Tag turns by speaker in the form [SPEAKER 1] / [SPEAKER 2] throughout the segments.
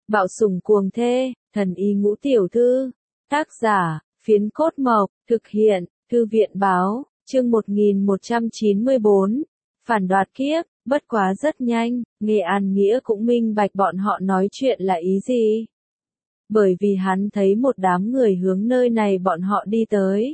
[SPEAKER 1] Bạo sủng cuồng thê, thần y ngũ tiểu thư. Tác giả, Phiến Cốt Mộc, thực hiện, Thư viện báo, chương 1194. Phản đoạt kiếp, bất quá rất nhanh, Nghệ An Nghĩa cũng minh bạch bọn họ nói chuyện là ý gì. Bởi vì hắn thấy một đám người hướng nơi này bọn họ đi tới.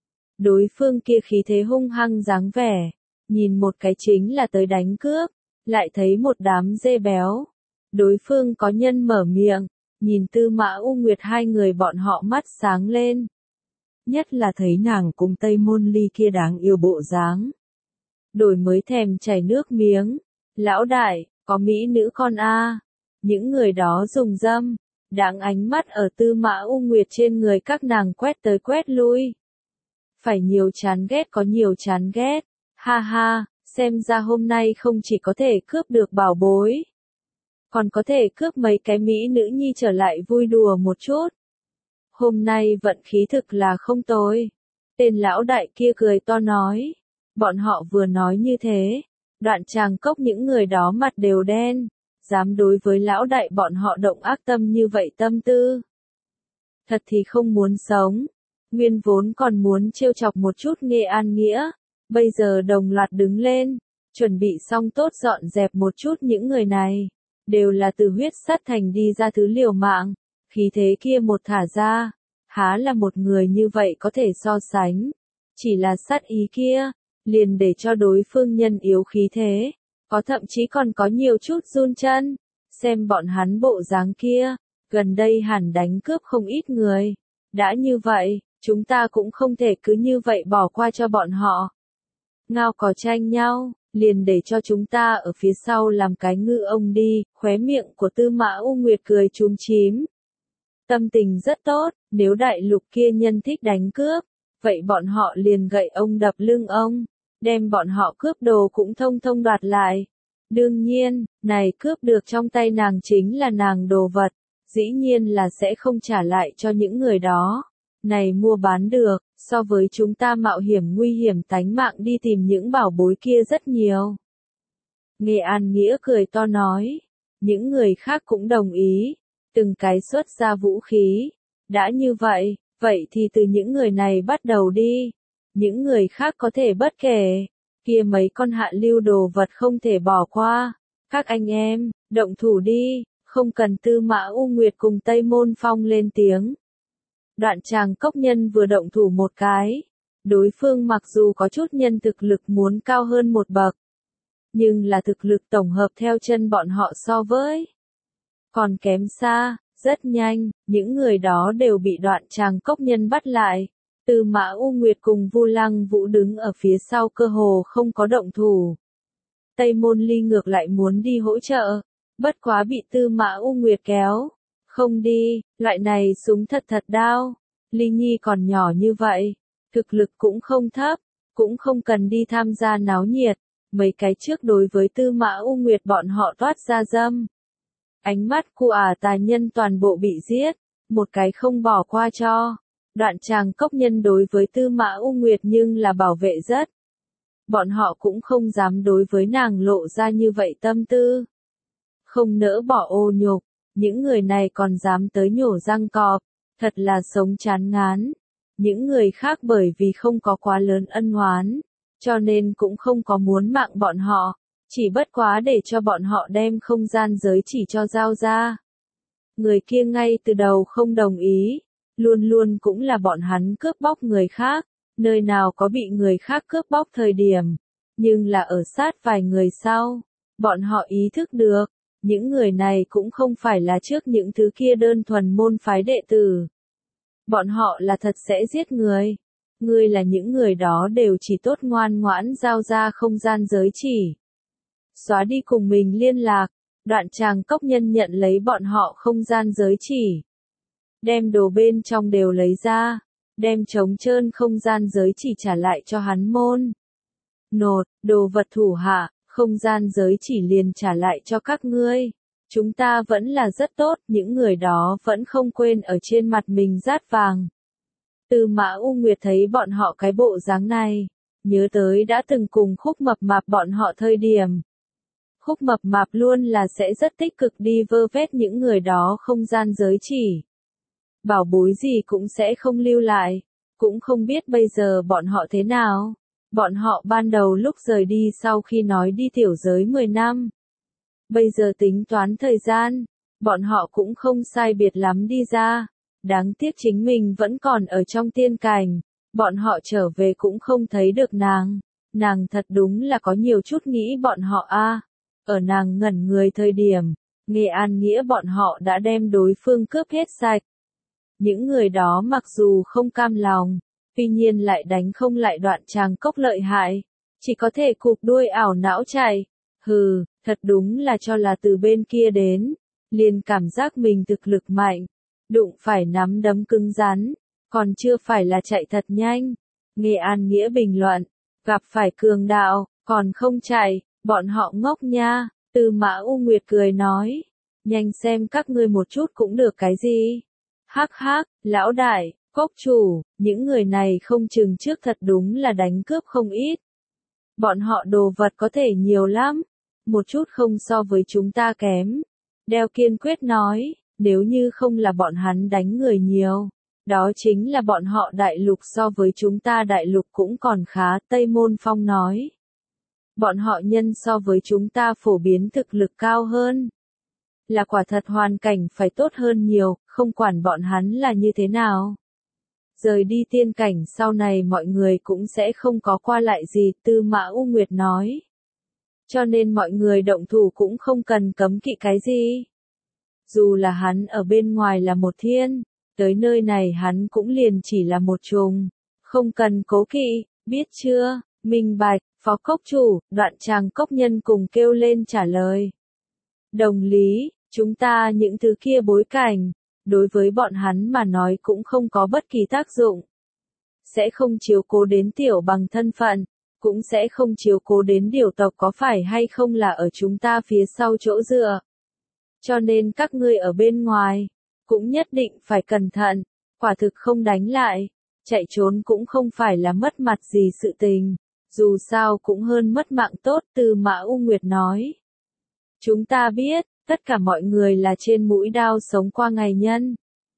[SPEAKER 1] Đối phương kia khí thế hung hăng dáng vẻ, nhìn một cái chính là tới đánh cướp, lại thấy một đám dê béo. Đối phương có nhân mở miệng, nhìn Tư Mã U Nguyệt hai người bọn họ mắt sáng lên. Nhất là thấy nàng cùng Tây Môn Ly kia đáng yêu bộ dáng. Đổi mới thèm chảy nước miếng. Lão đại, có mỹ nữ con a. Những người đó dùng dâm, đáng ánh mắt ở Tư Mã U Nguyệt trên người các nàng quét tới quét lui. Phải nhiều chán ghét có nhiều chán ghét. Ha ha, xem ra hôm nay không chỉ có thể cướp được bảo bối, còn có thể cướp mấy cái mỹ nữ nhi trở lại vui đùa một chút. Hôm nay vận khí thực là không tồi. Tên lão đại kia cười to nói. Bọn họ vừa nói như thế, Đoạn Tràng Cốc những người đó mặt đều đen, dám đối với lão đại bọn họ động ác tâm như vậy tâm tư. Thật thì không muốn sống. Nguyên vốn còn muốn trêu chọc một chút Nghệ An Nghĩa, bây giờ đồng loạt đứng lên, chuẩn bị xong tốt dọn dẹp một chút những người này. Đều là từ huyết sắt thành đi ra thứ liều mạng, khí thế kia một thả ra, há là một người như vậy có thể so sánh. Chỉ là sát ý kia, liền để cho đối phương nhân yếu khí thế, có thậm chí còn có nhiều chút run chân. Xem bọn hắn bộ dáng kia, gần đây hẳn đánh cướp không ít người. Đã như vậy, chúng ta cũng không thể cứ như vậy bỏ qua cho bọn họ. Ngao có tranh nhau, liền để cho chúng ta ở phía sau làm cái ngư ông đi. Khóe miệng của Tư Mã U Nguyệt cười chúm chím. Tâm tình rất tốt, nếu đại lục kia nhân thích đánh cướp, vậy bọn họ liền gậy ông đập lưng ông, đem bọn họ cướp đồ cũng thông thông đoạt lại. Đương nhiên, này cướp được trong tay nàng chính là nàng đồ vật, dĩ nhiên là sẽ không trả lại cho những người đó. Này mua bán được, so với chúng ta mạo hiểm nguy hiểm tánh mạng đi tìm những bảo bối kia rất nhiều. Nghệ An Nghĩa cười to nói. Những người khác cũng đồng ý, từng cái xuất ra vũ khí. Đã như vậy, vậy thì từ những người này bắt đầu đi. Những người khác có thể bất kể, kia mấy con hạ lưu đồ vật không thể bỏ qua. Các anh em, động thủ đi, không cần Tư Mã U Nguyệt cùng Tây Môn Phong lên tiếng. Đoạn Tràng Cốc nhân vừa động thủ một cái, đối phương mặc dù có chút nhân thực lực muốn cao hơn một bậc, nhưng là thực lực tổng hợp theo chân bọn họ so với còn kém xa. Rất nhanh, những người đó đều bị Đoạn Tràng Cốc nhân bắt lại. Tư Mã U Nguyệt cùng Vu Lăng Vũ đứng ở phía sau cơ hồ không có động thủ. Tây Môn Ly ngược lại muốn đi hỗ trợ, bất quá bị Tư Mã U Nguyệt kéo. Không đi, loại này súng thật thật đao. Ly Nhi còn nhỏ như vậy, thực lực cũng không thấp, cũng không cần đi tham gia náo nhiệt. Mấy cái trước đối với Tư Mã U Nguyệt bọn họ toát ra dâm. Ánh mắt của tà nhân toàn bộ bị giết, một cái không bỏ qua cho. Đoạn Tràng Cốc nhân đối với Tư Mã U Nguyệt nhưng là bảo vệ rất. Bọn họ cũng không dám đối với nàng lộ ra như vậy tâm tư. Không nỡ bỏ ô nhục, những người này còn dám tới nhổ răng cọp, thật là sống chán ngán. Những người khác bởi vì không có quá lớn ân oán, cho nên cũng không có muốn mạng bọn họ, chỉ bất quá để cho bọn họ đem không gian giới chỉ cho giao ra. Người kia ngay từ đầu không đồng ý, luôn luôn cũng là bọn hắn cướp bóc người khác, nơi nào có bị người khác cướp bóc thời điểm, nhưng là ở sát vài người sau, bọn họ ý thức được, những người này cũng không phải là trước những thứ kia đơn thuần môn phái đệ tử. Bọn họ là thật sẽ giết người. Ngươi là những người đó đều chỉ tốt ngoan ngoãn giao ra không gian giới chỉ. Xóa đi cùng mình liên lạc. Đoạn Tràng Cốc nhân nhận lấy bọn họ không gian giới chỉ. Đem đồ bên trong đều lấy ra. Đem trống trơn không gian giới chỉ trả lại cho hắn môn. Nột, đồ vật thủ hạ, không gian giới chỉ liền trả lại cho các ngươi. Chúng ta vẫn là rất tốt, những người đó vẫn không quên ở trên mặt mình rát vàng. Tư Mã U Nguyệt thấy bọn họ cái bộ dáng này, nhớ tới đã từng cùng Khúc Mập Mạp bọn họ thời điểm. Khúc Mập Mạp luôn là sẽ rất tích cực đi vơ vét những người đó không gian giới chỉ. Bảo bối gì cũng sẽ không lưu lại. Cũng không biết bây giờ bọn họ thế nào. Bọn họ ban đầu lúc rời đi sau khi nói đi tiểu giới 10 năm. Bây giờ tính toán thời gian, bọn họ cũng không sai biệt lắm đi ra. Đáng tiếc chính mình vẫn còn ở trong tiên cảnh. Bọn họ trở về cũng không thấy được nàng. Nàng thật đúng là có nhiều chút nghĩ bọn họ a. Ở nàng ngẩn người thời điểm, Nghệ An Nghĩa bọn họ đã đem đối phương cướp hết sạch. Những người đó mặc dù không cam lòng, tuy nhiên lại đánh không lại Đoạn Tràng Cốc lợi hại, chỉ có thể cụp đuôi ảo não chạy. Hừ, thật đúng là cho là từ bên kia đến, liền cảm giác mình thực lực mạnh, đụng phải nắm đấm cứng rắn, còn chưa phải là chạy thật nhanh. Nghệ An Nghĩa bình luận, gặp phải cường đạo, còn không chạy, bọn họ ngốc nha. Tư Mã U Nguyệt cười nói, nhanh xem các ngươi một chút cũng được cái gì. Hắc hắc, lão đại, cốc chủ, những người này không chừng trước thật đúng là đánh cướp không ít. Bọn họ đồ vật có thể nhiều lắm, một chút không so với chúng ta kém. Đeo kiên quyết nói, nếu như không là bọn hắn đánh người nhiều, đó chính là bọn họ đại lục so với chúng ta đại lục cũng còn khá. Tây Môn Phong nói, bọn họ nhân so với chúng ta phổ biến thực lực cao hơn. Là quả thật hoàn cảnh phải tốt hơn nhiều, không quản bọn hắn là như thế nào. Rời đi tiên cảnh sau này mọi người cũng sẽ không có qua lại gì, Tư Mã U Nguyệt nói. Cho nên mọi người động thủ cũng không cần cấm kỵ cái gì. Dù là hắn ở bên ngoài là một thiên, tới nơi này hắn cũng liền chỉ là một trùng. Không cần cố kỵ, biết chưa, minh bạch, phó cốc chủ, Đoạn Tràng Cốc nhân cùng kêu lên trả lời. Đồng lý, chúng ta những thứ kia bối cảnh, đối với bọn hắn mà nói cũng không có bất kỳ tác dụng. Sẽ không chiếu cố đến tiểu bằng thân phận, cũng sẽ không chiếu cố đến điều tộc có phải hay không là ở chúng ta phía sau chỗ dựa. Cho nên các ngươi ở bên ngoài, cũng nhất định phải cẩn thận, quả thực không đánh lại, chạy trốn cũng không phải là mất mặt gì sự tình, dù sao cũng hơn mất mạng tốt. Tư Mã U Nguyệt nói. Chúng ta biết, tất cả mọi người là trên mũi đao sống qua ngày nhân.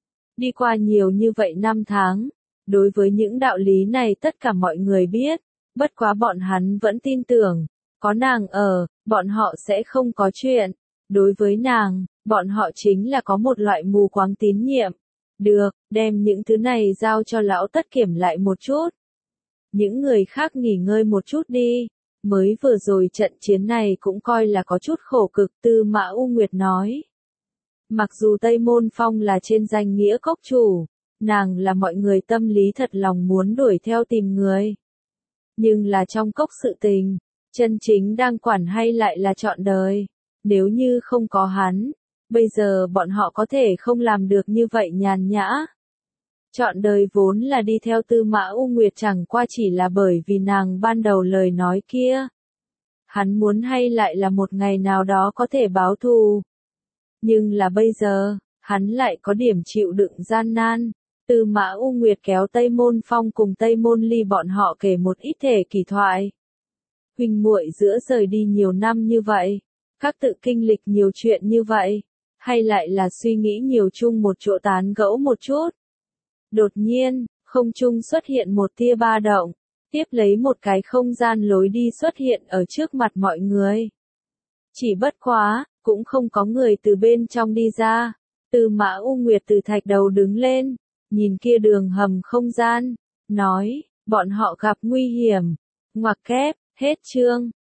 [SPEAKER 1] Đi qua nhiều như vậy năm tháng, đối với những đạo lý này tất cả mọi người biết, bất quá bọn hắn vẫn tin tưởng, có nàng ở, bọn họ sẽ không có chuyện. Đối với nàng, bọn họ chính là có một loại mù quáng tín nhiệm. Được, đem những thứ này giao cho lão Tất kiểm lại một chút. Những người khác nghỉ ngơi một chút đi. Mới vừa rồi trận chiến này cũng coi là có chút khổ cực, Tư Mã U Nguyệt nói. Mặc dù Tây Môn Phong là trên danh nghĩa cốc chủ, nàng là mọi người tâm lý thật lòng muốn đuổi theo tìm người. Nhưng là trong cốc sự tình, chân chính đang quản hay lại là trọn đời. Nếu như không có hắn, bây giờ bọn họ có thể không làm được như vậy nhàn nhã. Trọn đời vốn là đi theo Tư Mã U Nguyệt chẳng qua chỉ là bởi vì nàng ban đầu lời nói kia. Hắn muốn hay lại là một ngày nào đó có thể báo thù. Nhưng là bây giờ, hắn lại có điểm chịu đựng gian nan. Tư Mã U Nguyệt kéo Tây Môn Phong cùng Tây Môn Ly bọn họ kể một ít thể kỷ thoại. Huynh muội giữa rời đi nhiều năm như vậy, các tự kinh lịch nhiều chuyện như vậy, hay lại là suy nghĩ nhiều chung một chỗ tán gẫu một chút. Đột nhiên, không trung xuất hiện một tia ba động, tiếp lấy một cái không gian lối đi xuất hiện ở trước mặt mọi người. Chỉ bất quá, cũng không có người từ bên trong đi ra. Tư Mã U Nguyệt từ thạch đầu đứng lên, nhìn kia đường hầm không gian, nói, bọn họ gặp nguy hiểm. Ngoặc kép, hết chương.